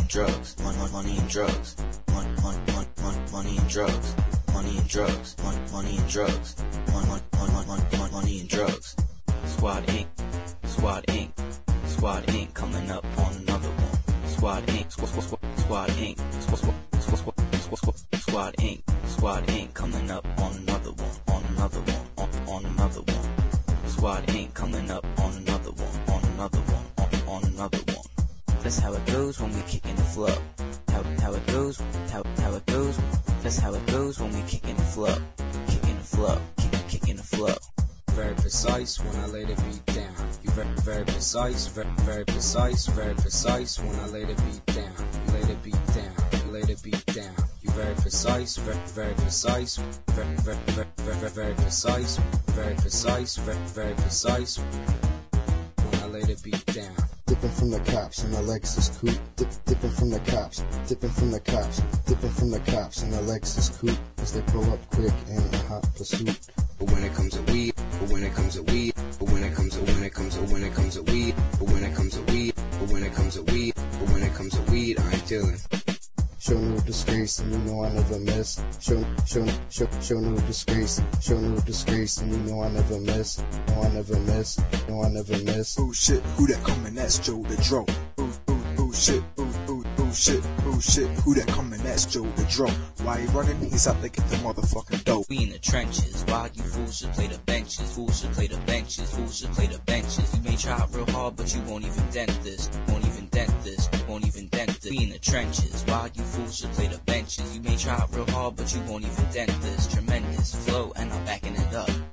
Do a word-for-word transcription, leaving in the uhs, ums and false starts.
drugs, money, money and drugs, money, money, money, money and drugs, money and drugs, money, money and drugs, money, money, money, money, money and drugs. Squad Incorporated, Squad Incorporated, Squad Incorporated, coming up on another one. Squad Incorporated, Squad, Squad, Squad Incorporated, Squad, Squad, Squad, Squad, Squad, Squad Incorporated, Squad Incorporated, coming up on another one, on another one, on, on another one. Squad Incorporated, coming up on another one, on another one, on, on another one. That's how it goes when we kick in the flow. How, how it goes, how, how it goes. That's how it goes when we kick in the flow. Kick in the flow, kick, kick in the flow. Very precise when I lay the beat down. You very, very precise, very, very precise, very precise when I lay the beat down. You lay the beat down, you lay the beat down. You very precise, very, very precise, very, very, very, very, very precise, very precise, very, very precise when I lay the beat down. Dipping from the cops in the Lexus coupe. Dip, dipping from the cops, dipping from the cops, dipping from the cops in the Lexus coupe. As they pull up quick in a hot pursuit. But when it comes to weed, but when it comes to weed, but when it comes to when it comes to when it comes to weed, but when it comes to weed, but when it comes to weed, but when it comes to weed, I ain't dealing. Show no disgrace, and you know I never miss. Show, show, show, show no disgrace, show no disgrace, and you know I never miss. No, I never miss. No, I never miss. Oh shit, who that coming? That's Joe the Dro. Oh, oh, oh shit, oh, oh, oh shit, oh shit, who that coming? That's Joe the Dro. Why he running? He's out to get the motherfucking dope. We in the trenches, while you fools should play the benches. Fools should play the benches, fools should play the benches. You may try real hard, but you won't even dent this. Won't even dent this, won't even dent this. We in the trenches, while you fools should play the benches. You may try real hard, but you won't even dent this. Tremendous flow, and I'm backing it up.